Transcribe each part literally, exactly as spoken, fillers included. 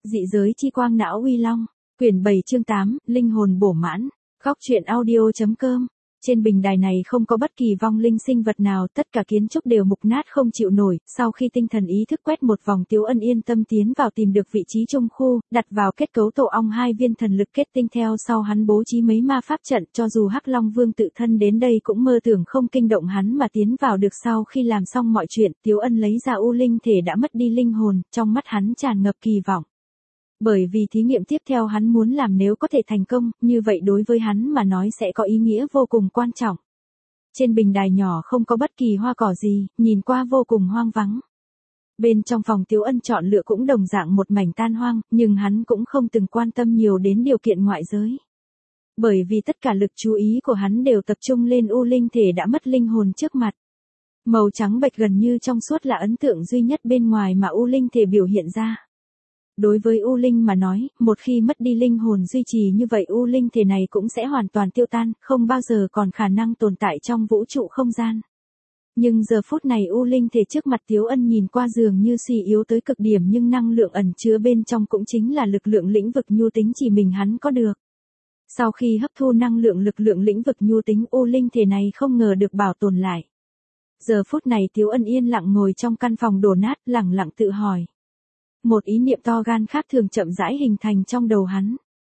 Dị giới chi quang não uy long. Quyển bảy chương tám, linh hồn bổ mãn. Góc truyện audio.com. Trên bình đài này không có bất kỳ vong linh sinh vật nào, tất cả kiến trúc đều mục nát không chịu nổi. Sau khi tinh thần ý thức quét một vòng, Tiếu Ân yên tâm tiến vào tìm được vị trí trung khu, đặt vào kết cấu tổ ong hai viên thần lực kết tinh, theo sau hắn bố trí mấy ma pháp trận, cho dù Hắc Long Vương tự thân đến đây cũng mơ tưởng không kinh động hắn mà tiến vào được. Sau khi làm xong mọi chuyện, Tiếu Ân lấy ra u linh thể đã mất đi linh hồn, trong mắt hắn tràn ngập kỳ vọng. Bởi vì thí nghiệm tiếp theo hắn muốn làm nếu có thể thành công, như vậy đối với hắn mà nói sẽ có ý nghĩa vô cùng quan trọng. Trên bình đài nhỏ không có bất kỳ hoa cỏ gì, nhìn qua vô cùng hoang vắng. Bên trong phòng Tiếu Ân chọn lựa cũng đồng dạng một mảnh tan hoang, nhưng hắn cũng không từng quan tâm nhiều đến điều kiện ngoại giới. Bởi vì tất cả lực chú ý của hắn đều tập trung lên u linh thể đã mất linh hồn trước mặt. Màu trắng bệch gần như trong suốt là ấn tượng duy nhất bên ngoài mà u linh thể biểu hiện ra. Đối với U Linh mà nói, một khi mất đi linh hồn duy trì như vậy U Linh thể này cũng sẽ hoàn toàn tiêu tan, không bao giờ còn khả năng tồn tại trong vũ trụ không gian. Nhưng giờ phút này U Linh thể trước mặt Tiếu Ân nhìn qua dường như suy yếu tới cực điểm, nhưng năng lượng ẩn chứa bên trong cũng chính là lực lượng lĩnh vực nhu tính chỉ mình hắn có được. Sau khi hấp thu năng lượng lực lượng lĩnh vực nhu tính, U Linh thể này không ngờ được bảo tồn lại. Giờ phút này Tiếu Ân yên lặng ngồi trong căn phòng đổ nát, lẳng lặng tự hỏi. Một ý niệm to gan khác thường chậm rãi hình thành trong đầu hắn.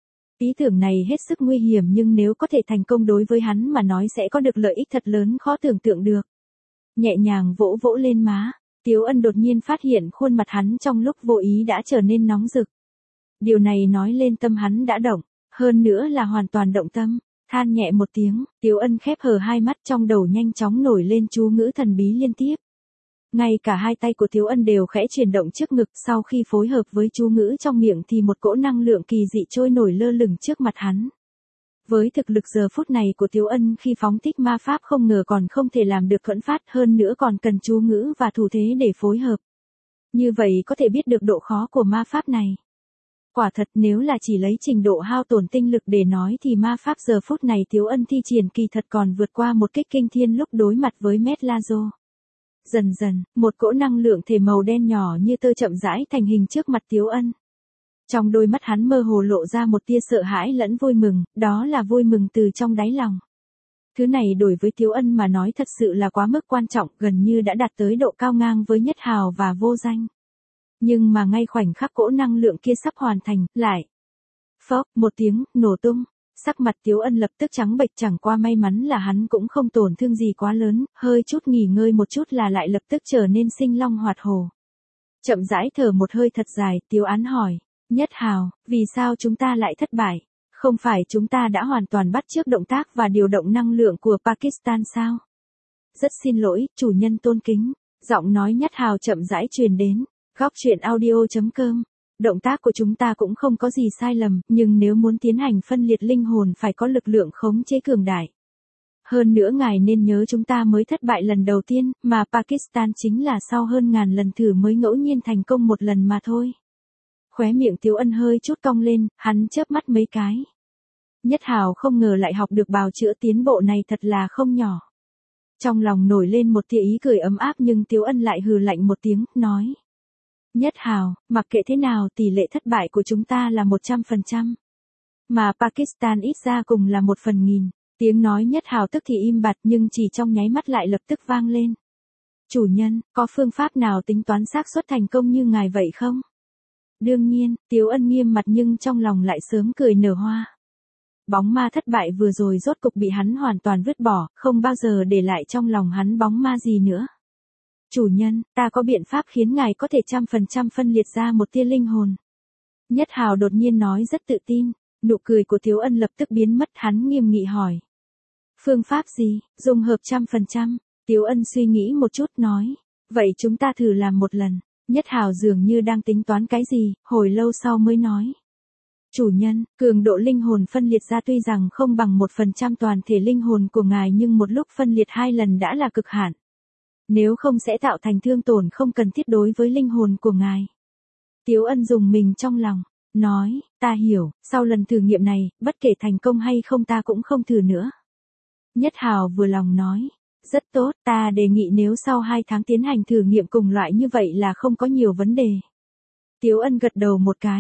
Ý tưởng này hết sức nguy hiểm, nhưng nếu có thể thành công đối với hắn mà nói sẽ có được lợi ích thật lớn khó tưởng tượng được. Nhẹ nhàng vỗ vỗ lên má, Tiếu Ân đột nhiên phát hiện khuôn mặt hắn trong lúc vô ý đã trở nên nóng rực. Điều này nói lên tâm hắn đã động, hơn nữa là hoàn toàn động tâm. Than nhẹ một tiếng, Tiếu Ân khép hờ hai mắt, trong đầu nhanh chóng nổi lên chú ngữ thần bí liên tiếp. Ngay cả hai tay của Tiếu Ân đều khẽ chuyển động trước ngực, sau khi phối hợp với chú ngữ trong miệng thì một cỗ năng lượng kỳ dị trôi nổi lơ lửng trước mặt hắn. Với thực lực giờ phút này của Tiếu Ân khi phóng thích ma pháp không ngờ còn không thể làm được thuẫn phát, hơn nữa còn cần chú ngữ và thủ thế để phối hợp. Như vậy có thể biết được độ khó của ma pháp này. Quả thật nếu là chỉ lấy trình độ hao tổn tinh lực để nói thì ma pháp giờ phút này Tiếu Ân thi triển kỳ thật còn vượt qua một kích kinh thiên lúc đối mặt với Metlazo. Dần dần, một cỗ năng lượng thể màu đen nhỏ như tơ chậm rãi thành hình trước mặt Tiếu Ân. Trong đôi mắt hắn mơ hồ lộ ra một tia sợ hãi lẫn vui mừng, đó là vui mừng từ trong đáy lòng. Thứ này đối với Tiếu Ân mà nói thật sự là quá mức quan trọng, gần như đã đạt tới độ cao ngang với Nhất Hào và Vô Danh. Nhưng mà ngay khoảnh khắc cỗ năng lượng kia sắp hoàn thành, lại. Phốc, một tiếng, nổ tung. Sắc mặt Tiếu Ân lập tức trắng bệch, chẳng qua may mắn là hắn cũng không tổn thương gì quá lớn, hơi chút nghỉ ngơi một chút là lại lập tức trở nên sinh long hoạt hổ. Chậm rãi thở một hơi thật dài, Tiếu Án hỏi, Nhất Hào, vì sao chúng ta lại thất bại? Không phải chúng ta đã hoàn toàn bắt chước động tác và điều động năng lượng của Pakistan sao? Rất xin lỗi, chủ nhân tôn kính. Giọng nói Nhất Hào chậm rãi truyền đến. Góc truyện audio.com. Động tác của chúng ta cũng không có gì sai lầm, nhưng nếu muốn tiến hành phân liệt linh hồn phải có lực lượng khống chế cường đại. Hơn nữa ngài nên nhớ chúng ta mới thất bại lần đầu tiên, mà Pakistan chính là sau hơn ngàn lần thử mới ngẫu nhiên thành công một lần mà thôi. Khóe miệng Tiếu Ân hơi chút cong lên, hắn chớp mắt mấy cái. Nhất Hào không ngờ lại học được bào chữa, tiến bộ này thật là không nhỏ. Trong lòng nổi lên một tia ý cười ấm áp, nhưng Tiếu Ân lại hừ lạnh một tiếng, nói. Nhất Hào, mặc kệ thế nào tỷ lệ thất bại của chúng ta là một trăm phần trăm. Mà Pakistan ít ra cùng là một phần nghìn. Tiếng nói Nhất Hào tức thì im bặt, nhưng chỉ trong nháy mắt lại lập tức vang lên. Chủ nhân, có phương pháp nào tính toán xác suất thành công như ngài vậy không? Đương nhiên, Tiếu Ân nghiêm mặt nhưng trong lòng lại sớm cười nở hoa. Bóng ma thất bại vừa rồi rốt cục bị hắn hoàn toàn vứt bỏ, không bao giờ để lại trong lòng hắn bóng ma gì nữa. Chủ nhân, ta có biện pháp khiến ngài có thể trăm phần trăm phân liệt ra một tia linh hồn. Nhất Hào đột nhiên nói rất tự tin, nụ cười của Tiếu Ân lập tức biến mất, hắn nghiêm nghị hỏi. Phương pháp gì, dùng hợp trăm phần trăm, Tiếu Ân suy nghĩ một chút nói, vậy chúng ta thử làm một lần. Nhất Hào dường như đang tính toán cái gì, hồi lâu sau mới nói. Chủ nhân, cường độ linh hồn phân liệt ra tuy rằng không bằng một phần trăm toàn thể linh hồn của ngài, nhưng một lúc phân liệt hai lần đã là cực hạn. Nếu không sẽ tạo thành thương tổn không cần thiết đối với linh hồn của ngài. Tiếu Ân dùng mình trong lòng, nói, ta hiểu, sau lần thử nghiệm này, bất kể thành công hay không ta cũng không thử nữa. Nhất Hào vừa lòng nói, rất tốt, ta đề nghị nếu sau hai tháng tiến hành thử nghiệm cùng loại như vậy là không có nhiều vấn đề. Tiếu Ân gật đầu một cái,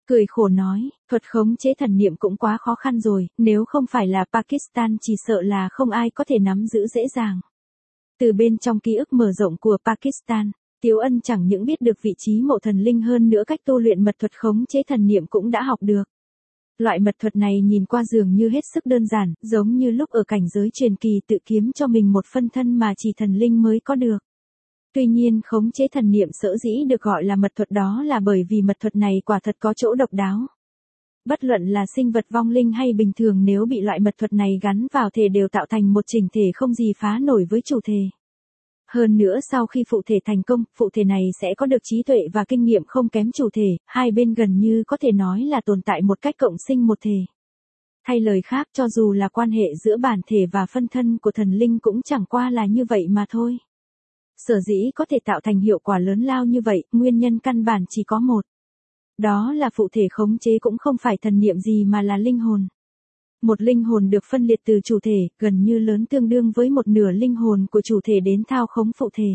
cười khổ nói, thuật khống chế thần niệm cũng quá khó khăn rồi, nếu không phải là Pakistan chỉ sợ là không ai có thể nắm giữ dễ dàng. Từ bên trong ký ức mở rộng của Pakistan, Tiếu Ân chẳng những biết được vị trí mộ thần linh hơn nữa cách tu luyện mật thuật khống chế thần niệm cũng đã học được. Loại mật thuật này nhìn qua dường như hết sức đơn giản, giống như lúc ở cảnh giới truyền kỳ tự kiếm cho mình một phân thân mà chỉ thần linh mới có được. Tuy nhiên khống chế thần niệm sở dĩ được gọi là mật thuật đó là bởi vì mật thuật này quả thật có chỗ độc đáo. Bất luận là sinh vật vong linh hay bình thường nếu bị loại mật thuật này gắn vào thể đều tạo thành một chỉnh thể không gì phá nổi với chủ thể. Hơn nữa sau khi phụ thể thành công, phụ thể này sẽ có được trí tuệ và kinh nghiệm không kém chủ thể, hai bên gần như có thể nói là tồn tại một cách cộng sinh một thể. Thay lời khác, cho dù là quan hệ giữa bản thể và phân thân của thần linh cũng chẳng qua là như vậy mà thôi. Sở dĩ có thể tạo thành hiệu quả lớn lao như vậy, nguyên nhân căn bản chỉ có một. Đó là phụ thể khống chế cũng không phải thần niệm gì mà là linh hồn. Một linh hồn được phân liệt từ chủ thể, gần như lớn tương đương với một nửa linh hồn của chủ thể đến thao khống phụ thể.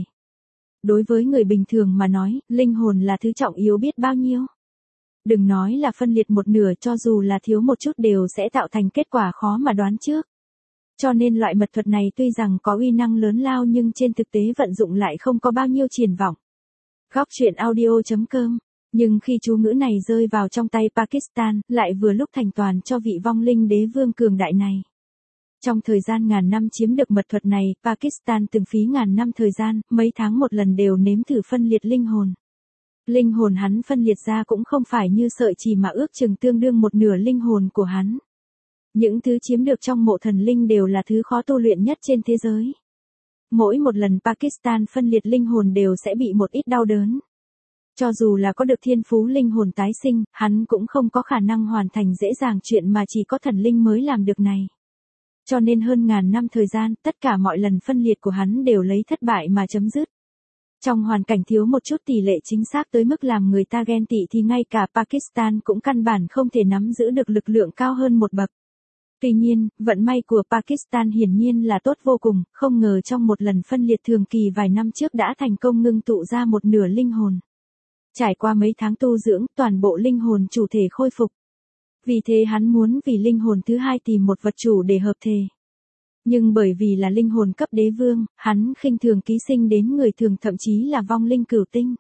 Đối với người bình thường mà nói, linh hồn là thứ trọng yếu biết bao nhiêu. Đừng nói là phân liệt một nửa, cho dù là thiếu một chút đều sẽ tạo thành kết quả khó mà đoán trước. Cho nên loại mật thuật này tuy rằng có uy năng lớn lao nhưng trên thực tế vận dụng lại không có bao nhiêu triển vọng. Góc truyện audio chấm com. Nhưng khi chú ngữ này rơi vào trong tay Pakistan, lại vừa lúc thành toàn cho vị vong linh đế vương cường đại này. Trong thời gian ngàn năm chiếm được mật thuật này, Pakistan từng phí ngàn năm thời gian, mấy tháng một lần đều nếm thử phân liệt linh hồn. Linh hồn hắn phân liệt ra cũng không phải như sợi chỉ mà ước chừng tương đương một nửa linh hồn của hắn. Những thứ chiếm được trong mộ thần linh đều là thứ khó tu luyện nhất trên thế giới. Mỗi một lần Pakistan phân liệt linh hồn đều sẽ bị một ít đau đớn. Cho dù là có được thiên phú linh hồn tái sinh, hắn cũng không có khả năng hoàn thành dễ dàng chuyện mà chỉ có thần linh mới làm được này. Cho nên hơn ngàn năm thời gian, tất cả mọi lần phân liệt của hắn đều lấy thất bại mà chấm dứt. Trong hoàn cảnh thiếu một chút tỷ lệ chính xác tới mức làm người ta ghen tị thì ngay cả Pakistan cũng căn bản không thể nắm giữ được lực lượng cao hơn một bậc. Tuy nhiên, vận may của Pakistan hiển nhiên là tốt vô cùng, không ngờ trong một lần phân liệt thường kỳ vài năm trước đã thành công ngưng tụ ra một nửa linh hồn. Trải qua mấy tháng tu dưỡng, toàn bộ linh hồn chủ thể khôi phục. Vì thế hắn muốn vì linh hồn thứ hai tìm một vật chủ để hợp thể. Nhưng bởi vì là linh hồn cấp đế vương, hắn khinh thường ký sinh đến người thường thậm chí là vong linh cửu tinh.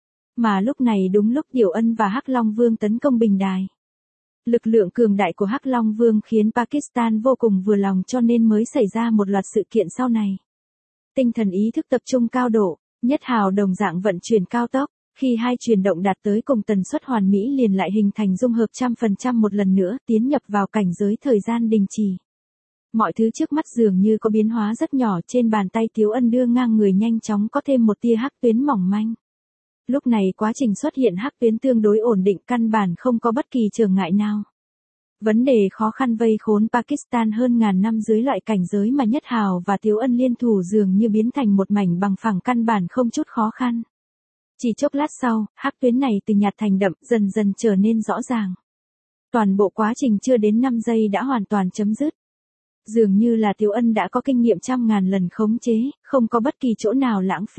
Mà lúc này đúng lúc Tiểu Ân và Hắc Long Vương tấn công bình đài. Lực lượng cường đại của Hắc Long Vương khiến Pakistan vô cùng vừa lòng cho nên mới xảy ra một loạt sự kiện sau này. Tinh thần ý thức tập trung cao độ, Nhất Hào đồng dạng vận chuyển cao tốc. Khi hai chuyển động đạt tới cùng tần suất hoàn mỹ liền lại hình thành dung hợp trăm phần trăm một lần nữa, tiến nhập vào cảnh giới thời gian đình chỉ. Mọi thứ trước mắt dường như có biến hóa rất nhỏ, trên bàn tay Tiếu Ân đưa ngang người nhanh chóng có thêm một tia hắc tuyến mỏng manh. Lúc này quá trình xuất hiện hắc tuyến tương đối ổn định, căn bản không có bất kỳ trở ngại nào. Vấn đề khó khăn vây khốn Pakistan hơn ngàn năm dưới loại cảnh giới mà Nhất Hào và Tiếu Ân liên thủ dường như biến thành một mảnh bằng phẳng, căn bản không chút khó khăn. Chỉ chốc lát sau, hắc tuyến này từ nhạt thành đậm, dần dần trở nên rõ ràng. Toàn bộ quá trình chưa đến năm giây đã hoàn toàn chấm dứt. Dường như là Tiếu Ân đã có kinh nghiệm trăm ngàn lần khống chế, không có bất kỳ chỗ nào lãng phí.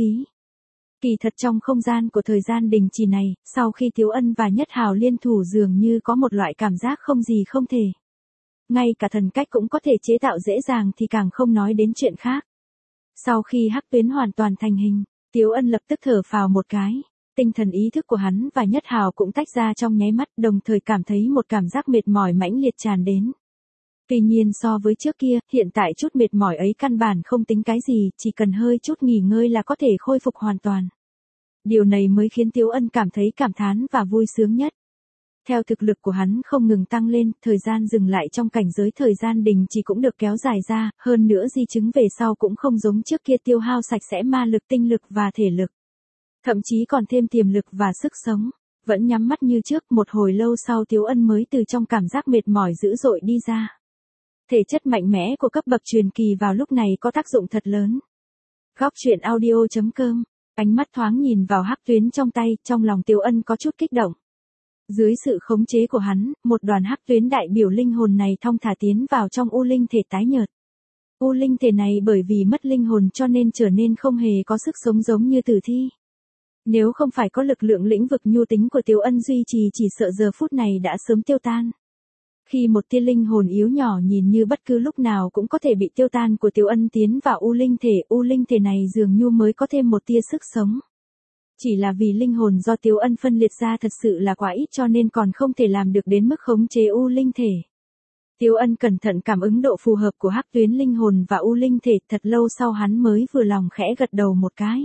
Kỳ thật trong không gian của thời gian đình chỉ này, sau khi Tiếu Ân và Nhất Hào liên thủ dường như có một loại cảm giác không gì không thể. Ngay cả thần cách cũng có thể chế tạo dễ dàng thì càng không nói đến chuyện khác. Sau khi hắc tuyến hoàn toàn thành hình, Tiếu Ân lập tức thở phào một cái, tinh thần ý thức của hắn và Nhất Hào cũng tách ra trong nháy mắt, đồng thời cảm thấy một cảm giác mệt mỏi mãnh liệt tràn đến. Tuy nhiên so với trước kia, hiện tại chút mệt mỏi ấy căn bản không tính cái gì, chỉ cần hơi chút nghỉ ngơi là có thể khôi phục hoàn toàn. Điều này mới khiến Tiếu Ân cảm thấy cảm thán và vui sướng nhất. Theo thực lực của hắn không ngừng tăng lên, thời gian dừng lại trong cảnh giới thời gian đình chỉ cũng được kéo dài ra, hơn nữa di chứng về sau cũng không giống trước kia tiêu hao sạch sẽ ma lực, tinh lực và thể lực. Thậm chí còn thêm tiềm lực và sức sống. Vẫn nhắm mắt như trước, một hồi lâu sau Tiếu Ân mới từ trong cảm giác mệt mỏi dữ dội đi ra. Thể chất mạnh mẽ của cấp bậc truyền kỳ vào lúc này có tác dụng thật lớn. Góc truyện audio chấm com, ánh mắt thoáng nhìn vào hắc tuyến trong tay, trong lòng Tiếu Ân có chút kích động. Dưới sự khống chế của hắn, một đoàn hắc tuyến đại biểu linh hồn này thong thả tiến vào trong u linh thể tái nhợt. U linh thể này bởi vì mất linh hồn cho nên trở nên không hề có sức sống giống như tử thi. Nếu không phải có lực lượng lĩnh vực nhu tính của Tiếu Ân duy trì chỉ sợ giờ phút này đã sớm tiêu tan. Khi một tia linh hồn yếu nhỏ nhìn như bất cứ lúc nào cũng có thể bị tiêu tan của Tiếu Ân tiến vào u linh thể, u linh thể này dường như mới có thêm một tia sức sống. Chỉ là vì linh hồn do Tiếu Ân phân liệt ra thật sự là quá ít cho nên còn không thể làm được đến mức khống chế u linh thể. Tiếu Ân cẩn thận cảm ứng độ phù hợp của hắc tuyến linh hồn và u linh thể, thật lâu sau hắn mới vừa lòng khẽ gật đầu một cái.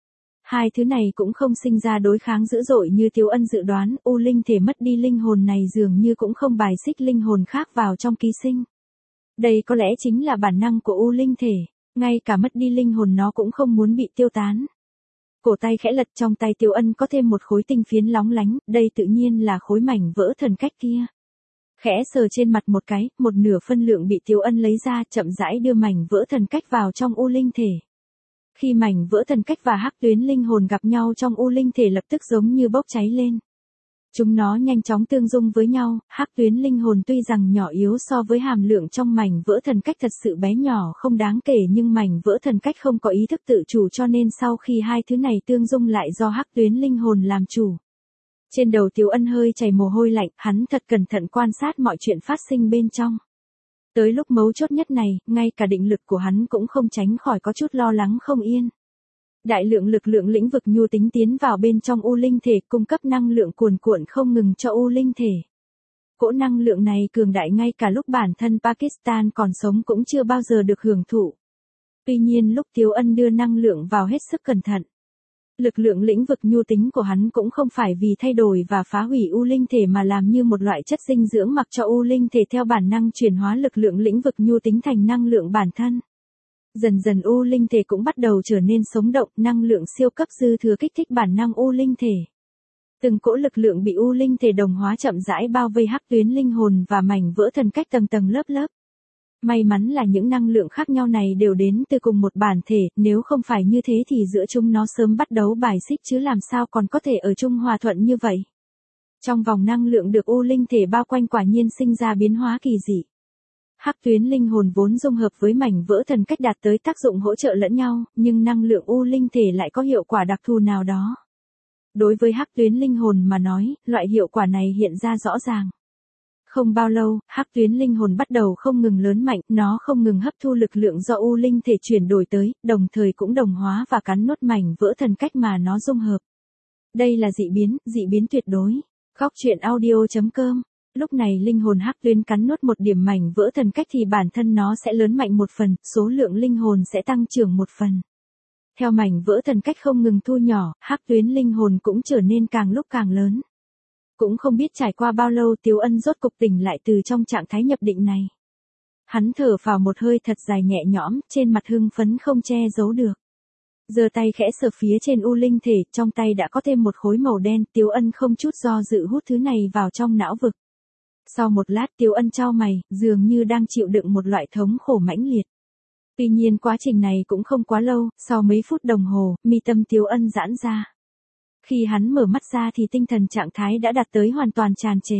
Hai thứ này cũng không sinh ra đối kháng dữ dội như Tiếu Ân dự đoán, u linh thể mất đi linh hồn này dường như cũng không bài xích linh hồn khác vào trong ký sinh. Đây có lẽ chính là bản năng của u linh thể, ngay cả mất đi linh hồn nó cũng không muốn bị tiêu tán. Cổ tay khẽ lật, trong tay Tiếu Ân có thêm một khối tinh phiến lóng lánh, đây tự nhiên là khối mảnh vỡ thần cách kia. Khẽ sờ trên mặt một cái, một nửa phân lượng bị Tiếu Ân lấy ra, chậm rãi đưa mảnh vỡ thần cách vào trong u linh thể. Khi mảnh vỡ thần cách và hắc tuyến linh hồn gặp nhau trong u linh thể lập tức giống như bốc cháy lên. Chúng nó nhanh chóng tương dung với nhau, hắc tuyến linh hồn tuy rằng nhỏ yếu so với hàm lượng trong mảnh vỡ thần cách thật sự bé nhỏ không đáng kể, nhưng mảnh vỡ thần cách không có ý thức tự chủ cho nên sau khi hai thứ này tương dung lại do hắc tuyến linh hồn làm chủ. Trên đầu Tiếu Ân hơi chảy mồ hôi lạnh, hắn thật cẩn thận quan sát mọi chuyện phát sinh bên trong. Tới lúc mấu chốt nhất này, ngay cả định lực của hắn cũng không tránh khỏi có chút lo lắng không yên. Đại lượng lực lượng lĩnh vực nhu tính tiến vào bên trong u linh thể, cung cấp năng lượng cuồn cuộn không ngừng cho u linh thể. Cỗ năng lượng này cường đại ngay cả lúc bản thân Pakistan còn sống cũng chưa bao giờ được hưởng thụ. Tuy nhiên lúc Tiếu Ân đưa năng lượng vào hết sức cẩn thận. Lực lượng lĩnh vực nhu tính của hắn cũng không phải vì thay đổi và phá hủy u linh thể mà làm như một loại chất dinh dưỡng mặc cho u linh thể theo bản năng chuyển hóa lực lượng lĩnh vực nhu tính thành năng lượng bản thân. Dần dần u linh thể cũng bắt đầu trở nên sống động, năng lượng siêu cấp dư thừa kích thích bản năng u linh thể. Từng cỗ lực lượng bị u linh thể đồng hóa chậm rãi bao vây hắc tuyến linh hồn và mảnh vỡ thần cách tầng tầng lớp lớp. May mắn là những năng lượng khác nhau này đều đến từ cùng một bản thể, nếu không phải như thế thì giữa chúng nó sớm bắt đấu bài xích chứ làm sao còn có thể ở chung hòa thuận như vậy. Trong vòng năng lượng được u linh thể bao quanh quả nhiên sinh ra biến hóa kỳ dị. Hắc tuyến linh hồn vốn dung hợp với mảnh vỡ thần cách đạt tới tác dụng hỗ trợ lẫn nhau, nhưng năng lượng u linh thể lại có hiệu quả đặc thù nào đó. Đối với hắc tuyến linh hồn mà nói, loại hiệu quả này hiện ra rõ ràng. Không bao lâu, hắc tuyến linh hồn bắt đầu không ngừng lớn mạnh, nó không ngừng hấp thu lực lượng do u linh thể chuyển đổi tới, đồng thời cũng đồng hóa và cắn nuốt mảnh vỡ thần cách mà nó dung hợp. Đây là dị biến, dị biến tuyệt đối. Góc truyện audio chấm com. Lúc này linh hồn hắc tuyến cắn nuốt một điểm mảnh vỡ thần cách thì bản thân nó sẽ lớn mạnh một phần, số lượng linh hồn sẽ tăng trưởng một phần. Theo mảnh vỡ thần cách không ngừng thu nhỏ, hắc tuyến linh hồn cũng trở nên càng lúc càng lớn. Cũng không biết trải qua bao lâu Tiếu Ân rốt cục tỉnh lại từ trong trạng thái nhập định này. Hắn thở phào một hơi thật dài nhẹ nhõm, trên mặt hưng phấn không che giấu được. Giơ tay khẽ sờ phía trên u linh thể, trong tay đã có thêm một khối màu đen, Tiếu Ân không chút do dự hút thứ này vào trong não vực. Sau một lát Tiếu Ân chau mày, dường như đang chịu đựng một loại thống khổ mãnh liệt. Tuy nhiên quá trình này cũng không quá lâu, sau mấy phút đồng hồ, mi tâm Tiếu Ân giãn ra. Khi hắn mở mắt ra thì tinh thần trạng thái đã đạt tới hoàn toàn tràn trề.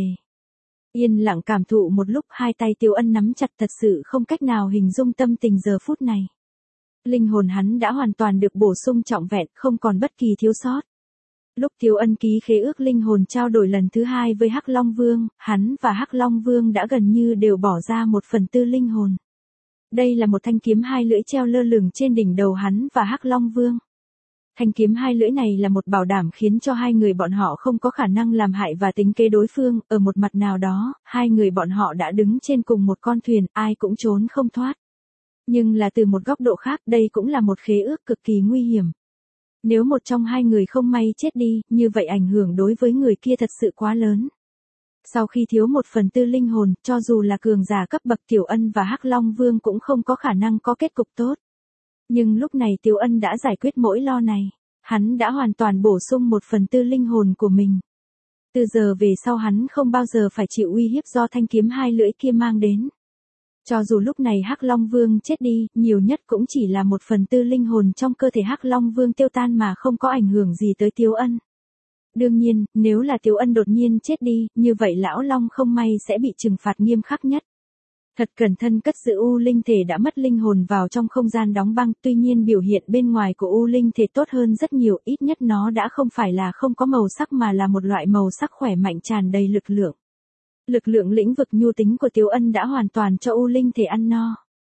Yên lặng cảm thụ một lúc, hai tay Tiếu Ân nắm chặt, thật sự không cách nào hình dung tâm tình giờ phút này. Linh hồn hắn đã hoàn toàn được bổ sung trọn vẹn, không còn bất kỳ thiếu sót. Lúc Tiếu Ân ký khế ước linh hồn trao đổi lần thứ hai với Hắc Long Vương, hắn và Hắc Long Vương đã gần như đều bỏ ra một phần tư linh hồn. Đây là một thanh kiếm hai lưỡi treo lơ lửng trên đỉnh đầu hắn và Hắc Long Vương. Thanh kiếm hai lưỡi này là một bảo đảm khiến cho hai người bọn họ không có khả năng làm hại và tính kế đối phương, ở một mặt nào đó, hai người bọn họ đã đứng trên cùng một con thuyền, ai cũng trốn không thoát. Nhưng là từ một góc độ khác, đây cũng là một khế ước cực kỳ nguy hiểm. Nếu một trong hai người không may chết đi, như vậy ảnh hưởng đối với người kia thật sự quá lớn. Sau khi thiếu một phần tư linh hồn, cho dù là cường giả cấp bậc Tiểu Ân và Hắc Long Vương cũng không có khả năng có kết cục tốt. Nhưng lúc này Tiểu Ân đã giải quyết mỗi lo này. Hắn đã hoàn toàn bổ sung một phần tư linh hồn của mình. Từ giờ về sau hắn không bao giờ phải chịu uy hiếp do thanh kiếm hai lưỡi kia mang đến. Cho dù lúc này Hắc Long Vương chết đi, nhiều nhất cũng chỉ là một phần tư linh hồn trong cơ thể Hắc Long Vương tiêu tan mà không có ảnh hưởng gì tới Tiếu Ân. Đương nhiên, nếu là Tiếu Ân đột nhiên chết đi, như vậy Lão Long không may sẽ bị trừng phạt nghiêm khắc nhất. Thật cẩn thận cất giữ U linh thể đã mất linh hồn vào trong không gian đóng băng, tuy nhiên biểu hiện bên ngoài của U linh thể tốt hơn rất nhiều, ít nhất nó đã không phải là không có màu sắc mà là một loại màu sắc khỏe mạnh tràn đầy lực lượng. Lực lượng lĩnh vực nhu tính của Tiếu Ân đã hoàn toàn cho U linh thể ăn no.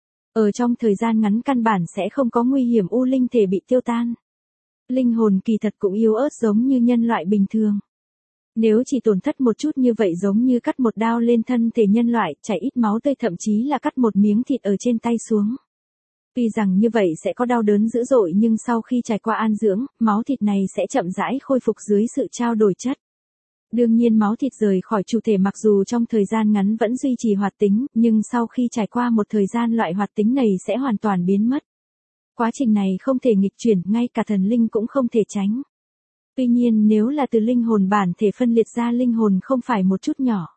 Ở trong thời gian ngắn căn bản sẽ không có nguy hiểm U linh thể bị tiêu tan. Linh hồn kỳ thật cũng yếu ớt giống như nhân loại bình thường. Nếu chỉ tổn thất một chút như vậy giống như cắt một đao lên thân thể nhân loại, chảy ít máu tươi thậm chí là cắt một miếng thịt ở trên tay xuống. Tuy rằng như vậy sẽ có đau đớn dữ dội nhưng sau khi trải qua an dưỡng, máu thịt này sẽ chậm rãi khôi phục dưới sự trao đổi chất. Đương nhiên máu thịt rời khỏi chủ thể mặc dù trong thời gian ngắn vẫn duy trì hoạt tính, nhưng sau khi trải qua một thời gian loại hoạt tính này sẽ hoàn toàn biến mất. Quá trình này không thể nghịch chuyển, ngay cả thần linh cũng không thể tránh. Tuy nhiên nếu là từ linh hồn bản thể phân liệt ra linh hồn không phải một chút nhỏ,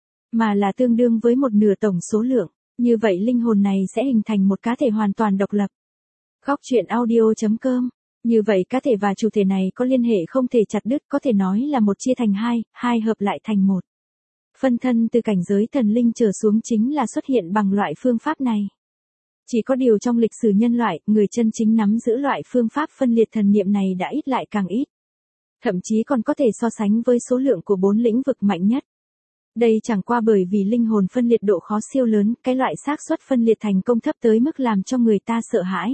mà là tương đương với một nửa tổng số lượng, như vậy linh hồn này sẽ hình thành một cá thể hoàn toàn độc lập. Góc truyện audio chấm com. Như vậy cá thể và chủ thể này có liên hệ không thể chặt đứt, có thể nói là một chia thành hai, hai hợp lại thành một. Phân thân từ cảnh giới thần linh trở xuống chính là xuất hiện bằng loại phương pháp này. Chỉ có điều trong lịch sử nhân loại, người chân chính nắm giữ loại phương pháp phân liệt thần niệm này đã ít lại càng ít. Thậm chí còn có thể so sánh với số lượng của bốn lĩnh vực mạnh nhất. Đây chẳng qua bởi vì linh hồn phân liệt độ khó siêu lớn, cái loại xác suất phân liệt thành công thấp tới mức làm cho người ta sợ hãi.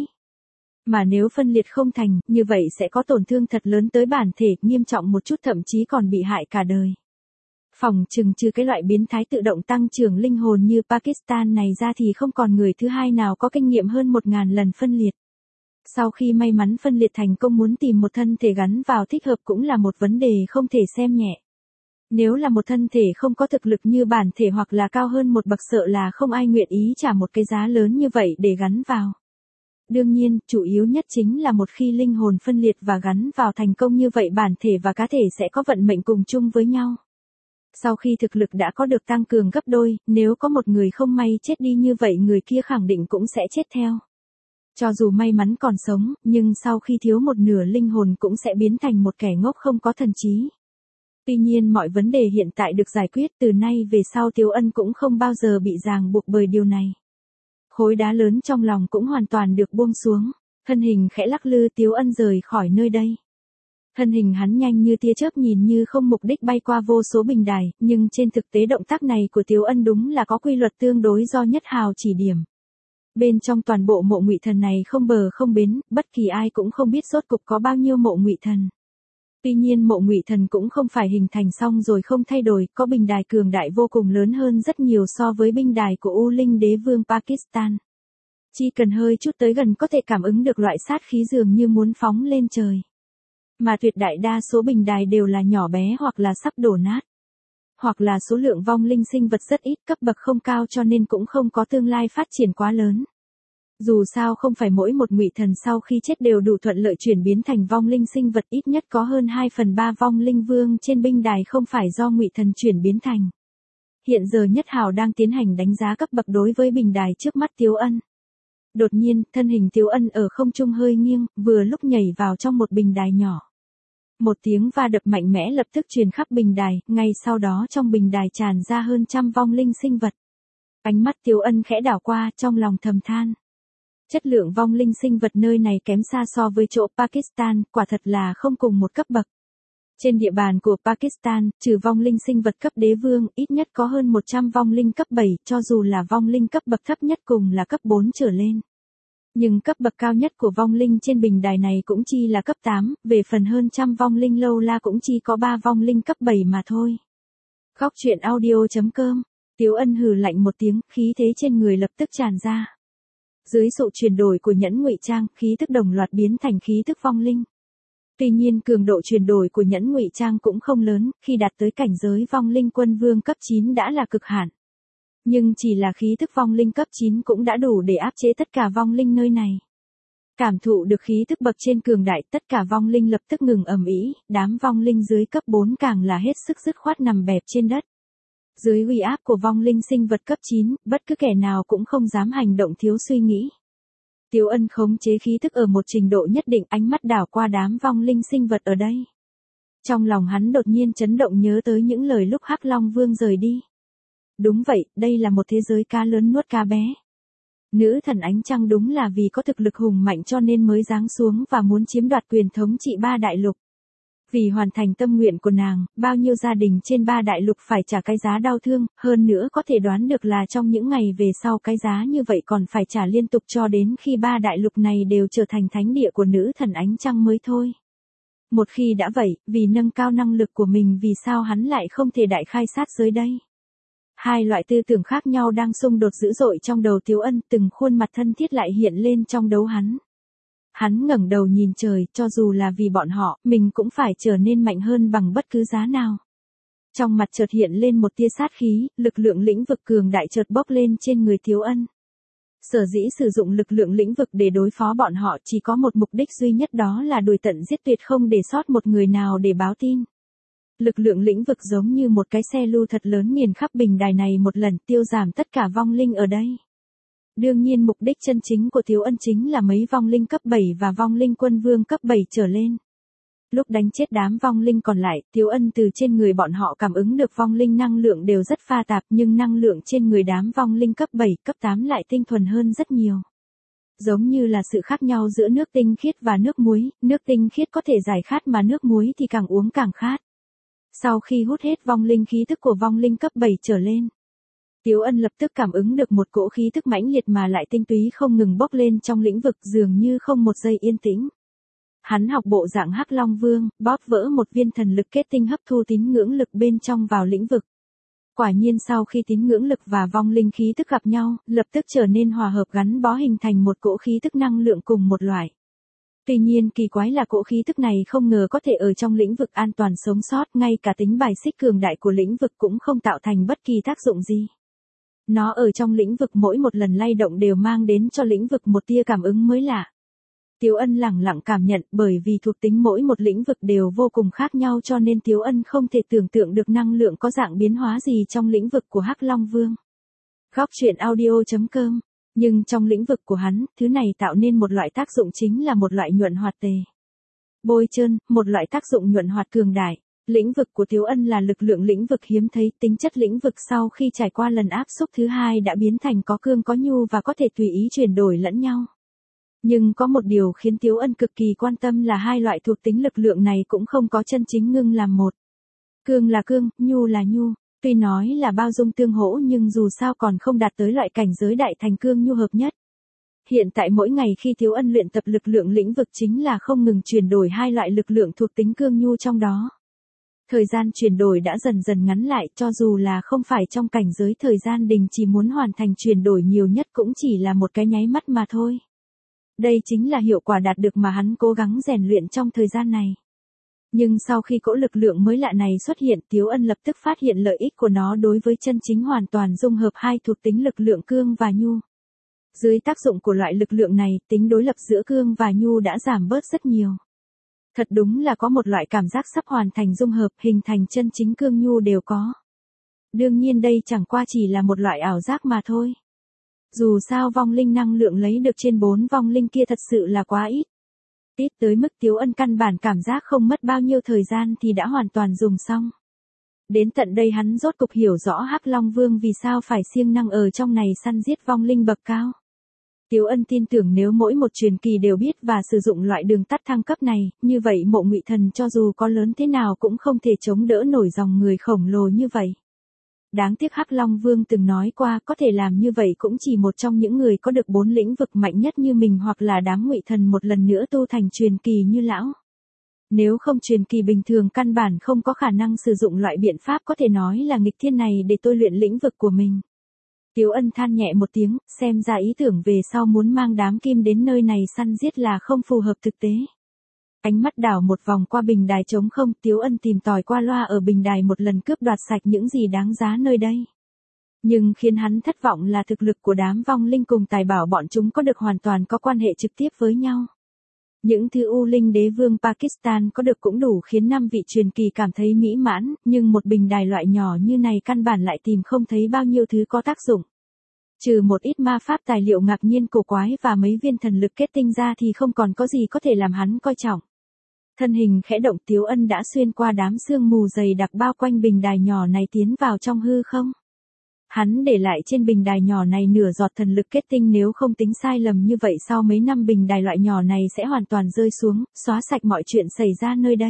Mà nếu phân liệt không thành, như vậy sẽ có tổn thương thật lớn tới bản thể, nghiêm trọng một chút thậm chí còn bị hại cả đời. Phòng chừng trừ cái loại biến thái tự động tăng trưởng linh hồn như Pakistan này ra thì không còn người thứ hai nào có kinh nghiệm hơn một ngàn lần phân liệt. Sau khi may mắn phân liệt thành công muốn tìm một thân thể gắn vào thích hợp cũng là một vấn đề không thể xem nhẹ. Nếu là một thân thể không có thực lực như bản thể hoặc là cao hơn một bậc sợ là không ai nguyện ý trả một cái giá lớn như vậy để gắn vào. Đương nhiên, chủ yếu nhất chính là một khi linh hồn phân liệt và gắn vào thành công như vậy bản thể và cá thể sẽ có vận mệnh cùng chung với nhau. Sau khi thực lực đã có được tăng cường gấp đôi, nếu có một người không may chết đi như vậy người kia khẳng định cũng sẽ chết theo. Cho dù may mắn còn sống, nhưng sau khi thiếu một nửa linh hồn cũng sẽ biến thành một kẻ ngốc không có thần trí. Tuy nhiên mọi vấn đề hiện tại được giải quyết, từ nay về sau Tiếu Ân cũng không bao giờ bị ràng buộc bởi điều này. Khối đá lớn trong lòng cũng hoàn toàn được buông xuống, thân hình khẽ lắc lư Tiếu Ân rời khỏi nơi đây. Thân hình hắn nhanh như tia chớp nhìn như không mục đích bay qua vô số bình đài, nhưng trên thực tế động tác này của Tiếu Ân đúng là có quy luật tương đối do Nhất Hào chỉ điểm. Bên trong toàn bộ mộ ngụy thần này không bờ không bến, bất kỳ ai cũng không biết rốt cục có bao nhiêu mộ ngụy thần. Tuy nhiên mộ ngụy thần cũng không phải hình thành xong rồi không thay đổi, có bình đài cường đại vô cùng lớn hơn rất nhiều so với binh đài của U Linh Đế Vương Pakistan. Chỉ cần hơi chút tới gần có thể cảm ứng được loại sát khí dường như muốn phóng lên trời. Mà tuyệt đại đa số bình đài đều là nhỏ bé hoặc là sắp đổ nát. Hoặc là số lượng vong linh sinh vật rất ít, cấp bậc không cao cho nên cũng không có tương lai phát triển quá lớn. Dù sao không phải mỗi một ngụy thần sau khi chết đều đủ thuận lợi chuyển biến thành vong linh sinh vật, ít nhất có hơn hai phần ba vong linh vương trên binh đài không phải do ngụy thần chuyển biến thành. Hiện giờ Nhất Hào đang tiến hành đánh giá cấp bậc đối với bình đài trước mắt Tiếu Ân. Đột nhiên, thân hình Tiếu Ân ở không trung hơi nghiêng, vừa lúc nhảy vào trong một bình đài nhỏ. Một tiếng va đập mạnh mẽ lập tức truyền khắp bình đài, ngay sau đó trong bình đài tràn ra hơn trăm vong linh sinh vật. Ánh mắt Tiếu Ân khẽ đảo qua, trong lòng thầm than. Chất lượng vong linh sinh vật nơi này kém xa so với chỗ Pakistan, quả thật là không cùng một cấp bậc. Trên địa bàn của Pakistan, trừ vong linh sinh vật cấp đế vương, ít nhất có hơn một trăm vong linh cấp bảy, cho dù là vong linh cấp bậc thấp nhất cùng là cấp bốn trở lên. Nhưng cấp bậc cao nhất của vong linh trên bình đài này cũng chỉ là cấp tám, về phần hơn trăm vong linh lâu la cũng chỉ có ba vong linh cấp bảy mà thôi. Góc truyện audio chấm com. Tiếu Ân hừ lạnh một tiếng, khí thế trên người lập tức tràn ra. Dưới sự chuyển đổi của nhẫn ngụy trang, khí tức đồng loạt biến thành khí tức vong linh. Tuy nhiên cường độ chuyển đổi của nhẫn ngụy trang cũng không lớn, khi đạt tới cảnh giới vong linh quân vương cấp chín đã là cực hạn. Nhưng chỉ là khí tức vong linh cấp chín cũng đã đủ để áp chế tất cả vong linh nơi này. Cảm thụ được khí tức bậc trên cường đại, tất cả vong linh lập tức ngừng ầm ĩ, đám vong linh dưới cấp bốn càng là hết sức dứt khoát nằm bẹp trên đất. Dưới uy áp của vong linh sinh vật cấp chín, bất cứ kẻ nào cũng không dám hành động thiếu suy nghĩ. Tiếu Ân khống chế khí tức ở một trình độ nhất định, ánh mắt đảo qua đám vong linh sinh vật ở đây. Trong lòng hắn đột nhiên chấn động nhớ tới những lời lúc Hắc Long Vương rời đi. Đúng vậy, đây là một thế giới cá lớn nuốt cá bé. Nữ thần ánh trăng đúng là vì có thực lực hùng mạnh cho nên mới giáng xuống và muốn chiếm đoạt quyền thống trị ba đại lục. Vì hoàn thành tâm nguyện của nàng, bao nhiêu gia đình trên ba đại lục phải trả cái giá đau thương, hơn nữa có thể đoán được là trong những ngày về sau cái giá như vậy còn phải trả liên tục cho đến khi ba đại lục này đều trở thành thánh địa của nữ thần ánh trăng mới thôi. Một khi đã vậy, vì nâng cao năng lực của mình vì sao hắn lại không thể đại khai sát giới đây? Hai loại tư tưởng khác nhau đang xung đột dữ dội trong đầu Tiếu Ân, từng khuôn mặt thân thiết lại hiện lên trong đấu hắn. Hắn ngẩng đầu nhìn trời, cho dù là vì bọn họ, mình cũng phải trở nên mạnh hơn bằng bất cứ giá nào. Trong mặt chợt hiện lên một tia sát khí, lực lượng lĩnh vực cường đại chợt bốc lên trên người Tiếu Ân. Sở dĩ sử dụng lực lượng lĩnh vực để đối phó bọn họ chỉ có một mục đích duy nhất, đó là đuổi tận giết tuyệt, không để sót một người nào để báo tin. Lực lượng lĩnh vực giống như một cái xe lưu thật lớn nghiền khắp bình đài này một lần, tiêu giảm tất cả vong linh ở đây. Đương nhiên mục đích chân chính của Tiếu Ân chính là mấy vong linh cấp bảy và vong linh quân vương cấp bảy trở lên. Lúc đánh chết đám vong linh còn lại, Tiếu Ân từ trên người bọn họ cảm ứng được vong linh năng lượng đều rất pha tạp, nhưng năng lượng trên người đám vong linh cấp bảy, cấp tám lại tinh thuần hơn rất nhiều. Giống như là sự khác nhau giữa nước tinh khiết và nước muối, nước tinh khiết có thể giải khát mà nước muối thì càng uống càng khát. Sau khi hút hết vong linh khí thức của vong linh cấp bảy trở lên, Tiếu Ân lập tức cảm ứng được một cỗ khí thức mãnh liệt mà lại tinh túy không ngừng bốc lên trong lĩnh vực, dường như không một giây yên tĩnh. Hắn học bộ dạng Hắc Long Vương, bóp vỡ một viên thần lực kết tinh hấp thu tín ngưỡng lực bên trong vào lĩnh vực. Quả nhiên sau khi tín ngưỡng lực và vong linh khí thức gặp nhau, lập tức trở nên hòa hợp gắn bó hình thành một cỗ khí thức năng lượng cùng một loại. Tuy nhiên kỳ quái là cỗ khí thức này không ngờ có thể ở trong lĩnh vực an toàn sống sót, ngay cả tính bài xích cường đại của lĩnh vực cũng không tạo thành bất kỳ tác dụng gì. Nó ở trong lĩnh vực mỗi một lần lay động đều mang đến cho lĩnh vực một tia cảm ứng mới lạ. Tiếu Ân lẳng lặng cảm nhận, bởi vì thuộc tính mỗi một lĩnh vực đều vô cùng khác nhau cho nên Tiếu Ân không thể tưởng tượng được năng lượng có dạng biến hóa gì trong lĩnh vực của Hắc Long Vương. Góc truyện audio chấm com. Nhưng trong lĩnh vực của hắn, thứ này tạo nên một loại tác dụng chính là một loại nhuận hoạt tề. Bôi trơn, một loại tác dụng nhuận hoạt cường đại. Lĩnh vực của Tiếu Ân là lực lượng lĩnh vực hiếm thấy, tính chất lĩnh vực sau khi trải qua lần áp xúc thứ hai đã biến thành có cương có nhu và có thể tùy ý chuyển đổi lẫn nhau. Nhưng có một điều khiến Tiếu Ân cực kỳ quan tâm là hai loại thuộc tính lực lượng này cũng không có chân chính ngưng làm một. Cương là cương, nhu là nhu. Tuy nói là bao dung tương hỗ nhưng dù sao còn không đạt tới loại cảnh giới đại thành cương nhu hợp nhất. Hiện tại mỗi ngày khi Tiếu Ân luyện tập lực lượng lĩnh vực chính là không ngừng chuyển đổi hai loại lực lượng thuộc tính cương nhu trong đó. Thời gian chuyển đổi đã dần dần ngắn lại, cho dù là không phải trong cảnh giới thời gian đình chỉ muốn hoàn thành chuyển đổi nhiều nhất cũng chỉ là một cái nháy mắt mà thôi. Đây chính là hiệu quả đạt được mà hắn cố gắng rèn luyện trong thời gian này. Nhưng sau khi cỗ lực lượng mới lạ này xuất hiện, Tiếu Ân lập tức phát hiện lợi ích của nó đối với chân chính hoàn toàn dung hợp hai thuộc tính lực lượng cương và nhu. Dưới tác dụng của loại lực lượng này, tính đối lập giữa cương và nhu đã giảm bớt rất nhiều. Thật đúng là có một loại cảm giác sắp hoàn thành dung hợp, hình thành chân chính cương nhu đều có. Đương nhiên đây chẳng qua chỉ là một loại ảo giác mà thôi. Dù sao vong linh năng lượng lấy được trên bốn vong linh kia thật sự là quá ít. Ít tới mức Tiếu Ân căn bản cảm giác không mất bao nhiêu thời gian thì đã hoàn toàn dùng xong. Đến tận đây hắn rốt cục hiểu rõ Hắc Long Vương vì sao phải siêng năng ở trong này săn giết vong linh bậc cao. Tiếu Ân tin tưởng nếu mỗi một truyền kỳ đều biết và sử dụng loại đường tắt thăng cấp này, như vậy Mộ Ngụy Thần cho dù có lớn thế nào cũng không thể chống đỡ nổi dòng người khổng lồ như vậy. Đáng tiếc Hắc Long Vương từng nói qua có thể làm như vậy cũng chỉ một trong những người có được bốn lĩnh vực mạnh nhất như mình hoặc là đám Ngụy Thần một lần nữa tu thành truyền kỳ như lão. Nếu không truyền kỳ bình thường căn bản không có khả năng sử dụng loại biện pháp có thể nói là nghịch thiên này để tôi luyện lĩnh vực của mình. Tiếu Ân than nhẹ một tiếng, xem ra ý tưởng về sau muốn mang đám kim đến nơi này săn giết là không phù hợp thực tế. Ánh mắt đảo một vòng qua bình đài trống không, Tiếu Ân tìm tòi qua loa ở bình đài một lần cướp đoạt sạch những gì đáng giá nơi đây. Nhưng khiến hắn thất vọng là thực lực của đám vong linh cùng tài bảo bọn chúng có được hoàn toàn có quan hệ trực tiếp với nhau. Những thứ U Linh Đế Vương Pakistan có được cũng đủ khiến năm vị truyền kỳ cảm thấy mỹ mãn, nhưng một bình đài loại nhỏ như này căn bản lại tìm không thấy bao nhiêu thứ có tác dụng. Trừ một ít ma pháp tài liệu ngạc nhiên cổ quái và mấy viên thần lực kết tinh ra thì không còn có gì có thể làm hắn coi trọng. Thân hình khẽ động, Tiếu Ân đã xuyên qua đám sương mù dày đặc bao quanh bình đài nhỏ này tiến vào trong hư không. Hắn để lại trên bình đài nhỏ này nửa giọt thần lực kết tinh, nếu không tính sai lầm như vậy sau mấy năm bình đài loại nhỏ này sẽ hoàn toàn rơi xuống, xóa sạch mọi chuyện xảy ra nơi đây.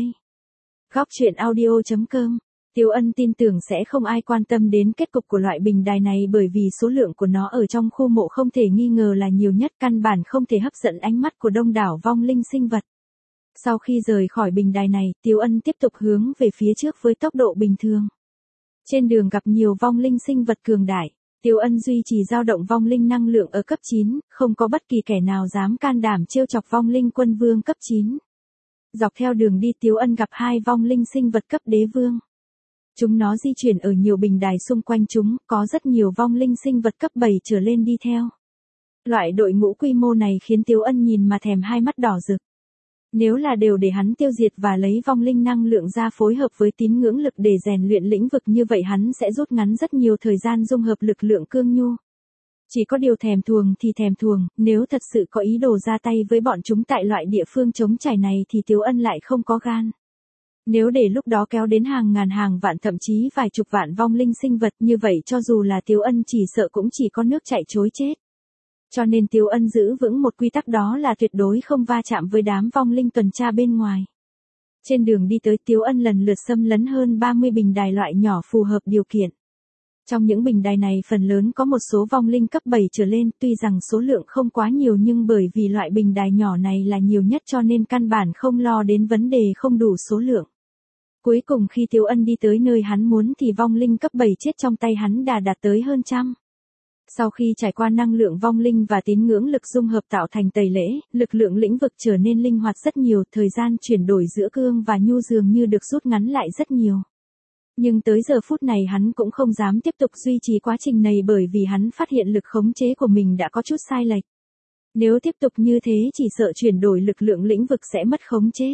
Góc truyện audio.com. Tiếu Ân tin tưởng sẽ không ai quan tâm đến kết cục của loại bình đài này bởi vì số lượng của nó ở trong khu mộ không thể nghi ngờ là nhiều nhất, căn bản không thể hấp dẫn ánh mắt của đông đảo vong linh sinh vật. Sau khi rời khỏi bình đài này, Tiếu Ân tiếp tục hướng về phía trước với tốc độ bình thường. Trên đường gặp nhiều vong linh sinh vật cường đại, Tiếu Ân duy trì dao động vong linh năng lượng ở cấp chín, không có bất kỳ kẻ nào dám can đảm trêu chọc vong linh quân vương cấp chín. Dọc theo đường đi Tiếu Ân gặp hai vong linh sinh vật cấp đế vương. Chúng nó di chuyển ở nhiều bình đài xung quanh chúng, có rất nhiều vong linh sinh vật cấp bảy trở lên đi theo. Loại đội ngũ quy mô này khiến Tiếu Ân nhìn mà thèm hai mắt đỏ rực. Nếu là đều để hắn tiêu diệt và lấy vong linh năng lượng ra phối hợp với tín ngưỡng lực để rèn luyện lĩnh vực như vậy hắn sẽ rút ngắn rất nhiều thời gian dung hợp lực lượng cương nhu. Chỉ có điều thèm thuồng thì thèm thuồng, nếu thật sự có ý đồ ra tay với bọn chúng tại loại địa phương trống trải này thì Tiếu Ân lại không có gan. Nếu để lúc đó kéo đến hàng ngàn hàng vạn thậm chí vài chục vạn vong linh sinh vật như vậy cho dù là Tiếu Ân chỉ sợ cũng chỉ có nước chạy trối chết. Cho nên Tiếu Ân giữ vững một quy tắc đó là tuyệt đối không va chạm với đám vong linh tuần tra bên ngoài. Trên đường đi tới Tiếu Ân lần lượt xâm lấn hơn ba mươi bình đài loại nhỏ phù hợp điều kiện. Trong những bình đài này phần lớn có một số vong linh cấp bảy trở lên, tuy rằng số lượng không quá nhiều nhưng bởi vì loại bình đài nhỏ này là nhiều nhất cho nên căn bản không lo đến vấn đề không đủ số lượng. Cuối cùng khi Tiếu Ân đi tới nơi hắn muốn thì vong linh cấp bảy chết trong tay hắn đã đạt tới hơn trăm. Sau khi trải qua năng lượng vong linh và tín ngưỡng lực dung hợp tạo thành tẩy lễ, lực lượng lĩnh vực trở nên linh hoạt rất nhiều, thời gian chuyển đổi giữa cương và nhu dường như được rút ngắn lại rất nhiều. Nhưng tới giờ phút này hắn cũng không dám tiếp tục duy trì quá trình này bởi vì hắn phát hiện lực khống chế của mình đã có chút sai lệch. Nếu tiếp tục như thế chỉ sợ chuyển đổi lực lượng lĩnh vực sẽ mất khống chế.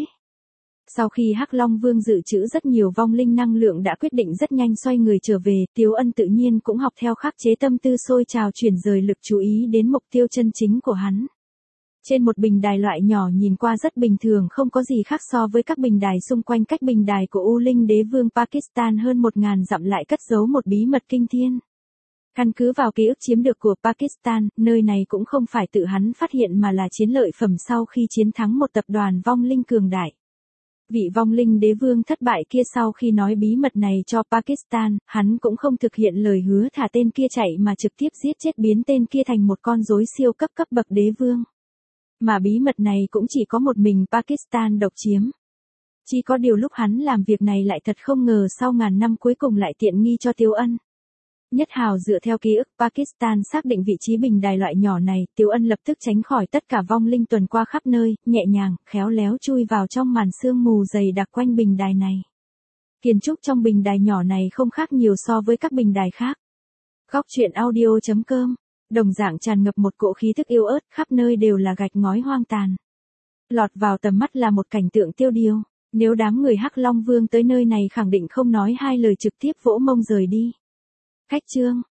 Sau khi Hắc Long Vương dự trữ rất nhiều vong linh năng lượng đã quyết định rất nhanh xoay người trở về, Tiếu Ân tự nhiên cũng học theo khắc chế tâm tư sôi trào chuyển rời lực chú ý đến mục tiêu chân chính của hắn. Trên một bình đài loại nhỏ nhìn qua rất bình thường không có gì khác so với các bình đài xung quanh, cách bình đài của U Linh Đế Vương Pakistan hơn một ngàn dặm lại cất giấu một bí mật kinh thiên. Căn cứ vào ký ức chiếm được của Pakistan, nơi này cũng không phải tự hắn phát hiện mà là chiến lợi phẩm sau khi chiến thắng một tập đoàn vong linh cường đại. Vị vong linh đế vương thất bại kia sau khi nói bí mật này cho Pakistan, hắn cũng không thực hiện lời hứa thả tên kia chạy mà trực tiếp giết chết biến tên kia thành một con rối siêu cấp cấp bậc đế vương. Mà bí mật này cũng chỉ có một mình Pakistan độc chiếm. Chỉ có điều lúc hắn làm việc này lại thật không ngờ sau ngàn năm cuối cùng lại tiện nghi cho Tiếu Ân. Nhất hào dựa theo ký ức Pakistan xác định vị trí bình đài loại nhỏ này, Tiếu Ân lập tức tránh khỏi tất cả vong linh tuần qua khắp nơi, nhẹ nhàng, khéo léo chui vào trong màn sương mù dày đặc quanh bình đài này. Kiến trúc trong bình đài nhỏ này không khác nhiều so với các bình đài khác. Góc truyện audio.com. Đồng dạng tràn ngập một cỗ khí thức yêu ớt, khắp nơi đều là gạch ngói hoang tàn. Lọt vào tầm mắt là một cảnh tượng tiêu điều, nếu đám người Hắc Long Vương tới nơi này khẳng định không nói hai lời trực tiếp vỗ mông rời đi. Khách chương,